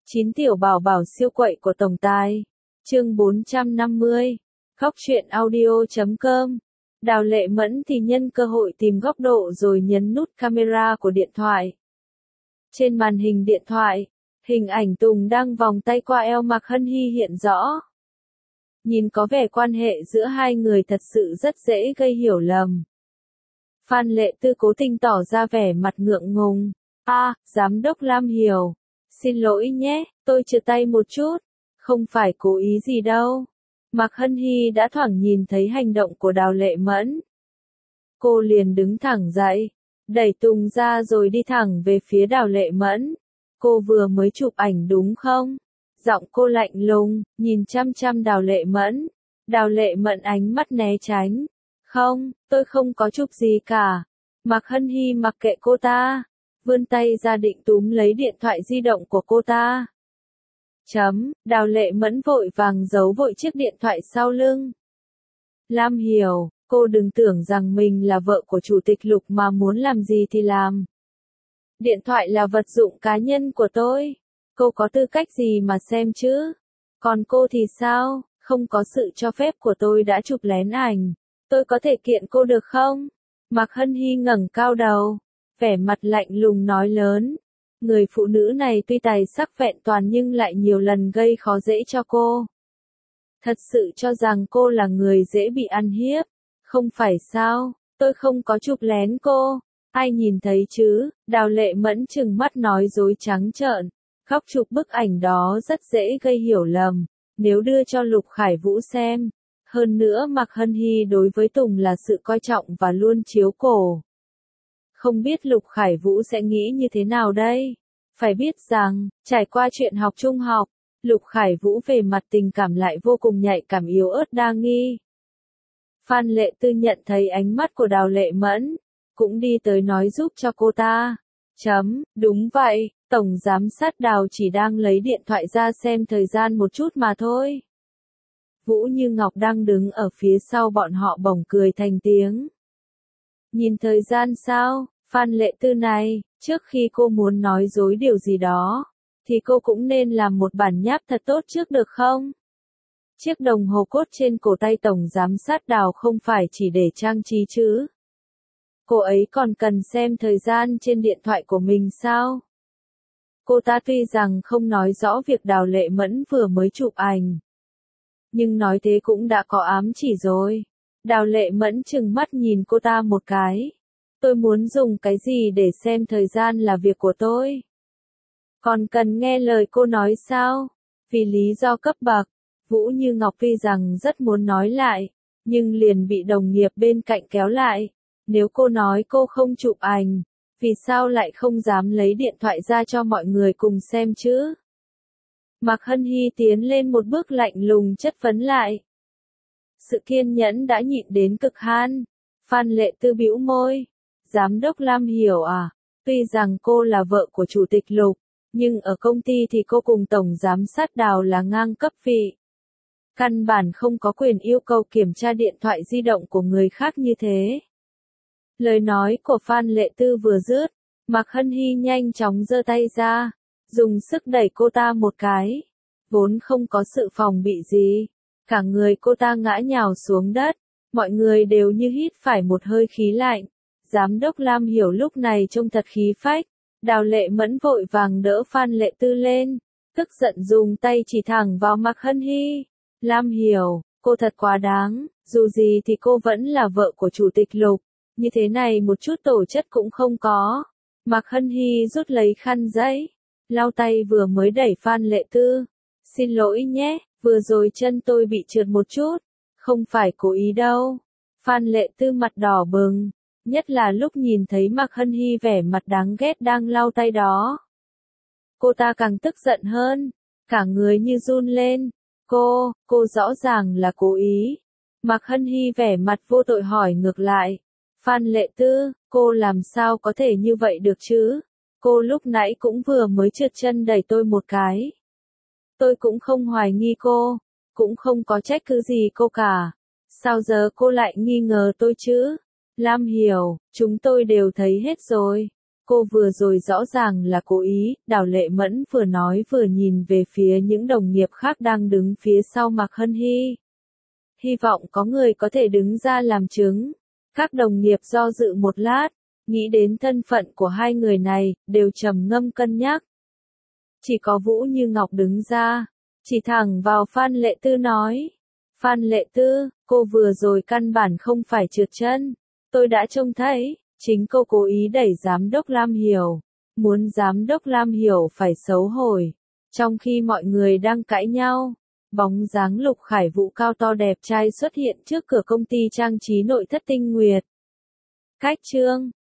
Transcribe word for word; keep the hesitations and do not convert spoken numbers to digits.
Chín tiểu bảo bảo siêu quậy của tổng tài. Chương bốn trăm năm mươi. Góc truyện audio chấm com. Đào Lệ Mẫn thì nhân cơ hội tìm góc độ rồi nhấn nút camera của điện thoại. Trên màn hình điện thoại, hình ảnh Tùng đang vòng tay qua eo Mạc Hân Hy hiện rõ. Nhìn có vẻ quan hệ giữa hai người thật sự rất dễ gây hiểu lầm. Phan Lệ Tư cố tình tỏ ra vẻ mặt ngượng ngùng. A, Giám đốc Lam Hiểu. Xin lỗi nhé, tôi trượt tay một chút. Không phải cố ý gì đâu. Mạc Hân Hy đã thoảng nhìn thấy hành động của Đào Lệ Mẫn. Cô liền đứng thẳng dậy, đẩy Tùng ra rồi đi thẳng về phía Đào Lệ Mẫn. Cô vừa mới chụp ảnh đúng không? Giọng cô lạnh lùng, nhìn chăm chăm Đào Lệ Mẫn. Đào Lệ Mẫn ánh mắt né tránh. Không, tôi không có chụp gì cả. Mạc Hân Hy mặc kệ cô ta, vươn tay ra định túm lấy điện thoại di động của cô ta. Chấm, Đào Lệ Mẫn vội vàng giấu vội chiếc điện thoại sau lưng. Lam Hiểu, cô đừng tưởng rằng mình là vợ của chủ tịch Lục mà muốn làm gì thì làm. Điện thoại là vật dụng cá nhân của tôi. Cô có tư cách gì mà xem chứ? Còn cô thì sao? Không có sự cho phép của tôi đã chụp lén ảnh. Tôi có thể kiện cô được không? Mạc Hân Hy ngẩng cao đầu, vẻ mặt lạnh lùng nói lớn. Người phụ nữ này tuy tài sắc vẹn toàn nhưng lại nhiều lần gây khó dễ cho cô. Thật sự cho rằng cô là người dễ bị ăn hiếp. Không phải sao, tôi không có chụp lén cô. Ai nhìn thấy chứ? Đào Lệ Mẫn trừng mắt nói dối trắng trợn. Góc chụp bức ảnh đó rất dễ gây hiểu lầm. Nếu đưa cho Lục Khải Vũ xem. Hơn nữa Mạc Hân Hy đối với Tùng là sự coi trọng và luôn chiếu cổ. Không biết Lục Khải Vũ sẽ nghĩ như thế nào đây? Phải biết rằng, trải qua chuyện học trung học, Lục Khải Vũ về mặt tình cảm lại vô cùng nhạy cảm yếu ớt đa nghi. Phan Lệ Tư nhận thấy ánh mắt của Đào Lệ Mẫn, cũng đi tới nói giúp cho cô ta. Chấm, đúng vậy, Tổng Giám sát Đào chỉ đang lấy điện thoại ra xem thời gian một chút mà thôi. Vũ Như Ngọc đang đứng ở phía sau bọn họ bỗng cười thành tiếng. Nhìn thời gian sao? Phan Lệ Tư này, trước khi cô muốn nói dối điều gì đó, thì cô cũng nên làm một bản nháp thật tốt trước được không? Chiếc đồng hồ cốt trên cổ tay Tổng Giám sát Đào không phải chỉ để trang trí chứ? Cô ấy còn cần xem thời gian trên điện thoại của mình sao? Cô ta tuy rằng không nói rõ việc Đào Lệ Mẫn vừa mới chụp ảnh, nhưng nói thế cũng đã có ám chỉ rồi. Đào Lệ Mẫn trừng mắt nhìn cô ta một cái. Tôi muốn dùng cái gì để xem thời gian là việc của tôi. Còn cần nghe lời cô nói sao? Vì lý do cấp bậc, Vũ Như Ngọc tuy rằng rất muốn nói lại, nhưng liền bị đồng nghiệp bên cạnh kéo lại. Nếu cô nói cô không chụp ảnh, vì sao lại không dám lấy điện thoại ra cho mọi người cùng xem chứ? Mạc Hân Hy tiến lên một bước lạnh lùng chất vấn lại. Sự kiên nhẫn đã nhịn đến cực hạn. Phan Lệ Tư bĩu môi. Giám đốc Lam Hiểu à, tuy rằng cô là vợ của chủ tịch Lục, nhưng ở công ty thì cô cùng Tổng Giám sát Đào là ngang cấp vị. Căn bản không có quyền yêu cầu kiểm tra điện thoại di động của người khác như thế. Lời nói của Phan Lệ Tư vừa dứt, Mạc Hân Hy nhanh chóng giơ tay ra, dùng sức đẩy cô ta một cái. Vốn không có sự phòng bị gì, cả người cô ta ngã nhào xuống đất, mọi người đều như hít phải một hơi khí lạnh. Giám đốc Lam Hiểu lúc này trông thật khí phách. Đào Lệ Mẫn vội vàng đỡ Phan Lệ Tư lên, tức giận dùng tay chỉ thẳng vào Mạc Hân Hy. Lam Hiểu, cô thật quá đáng, dù gì thì cô vẫn là vợ của chủ tịch Lục, như thế này một chút tổ chất cũng không có. Mạc Hân Hy rút lấy khăn giấy, lau tay vừa mới đẩy Phan Lệ Tư. Xin lỗi nhé, vừa rồi chân tôi bị trượt một chút, không phải cố ý đâu. Phan Lệ Tư mặt đỏ bừng. Nhất là lúc nhìn thấy Mạc Hân Hy vẻ mặt đáng ghét đang lau tay đó. Cô ta càng tức giận hơn, cả người như run lên. Cô, cô rõ ràng là cố ý. Mạc Hân Hy vẻ mặt vô tội hỏi ngược lại. Phan Lệ Tư, cô làm sao có thể như vậy được chứ? Cô lúc nãy cũng vừa mới trượt chân đẩy tôi một cái. Tôi cũng không hoài nghi cô, cũng không có trách cứ gì cô cả. Sao giờ cô lại nghi ngờ tôi chứ? Lam Hiểu, chúng tôi đều thấy hết rồi. Cô vừa rồi rõ ràng là cố ý, Đào Lệ Mẫn vừa nói vừa nhìn về phía những đồng nghiệp khác đang đứng phía sau Mạc Hân Hy. Hy vọng có người có thể đứng ra làm chứng. Các đồng nghiệp do dự một lát, nghĩ đến thân phận của hai người này, đều trầm ngâm cân nhắc. Chỉ có Vũ Như Ngọc đứng ra, chỉ thẳng vào Phan Lệ Tư nói. Phan Lệ Tư, cô vừa rồi căn bản không phải trượt chân. Tôi đã trông thấy, chính cô cố ý đẩy giám đốc Lam Hiểu. Muốn giám đốc Lam Hiểu phải xấu hổ. Trong khi mọi người đang cãi nhau, bóng dáng Lục Khải Vũ cao to đẹp trai xuất hiện trước cửa công ty trang trí nội thất Tinh Nguyệt. Cách chương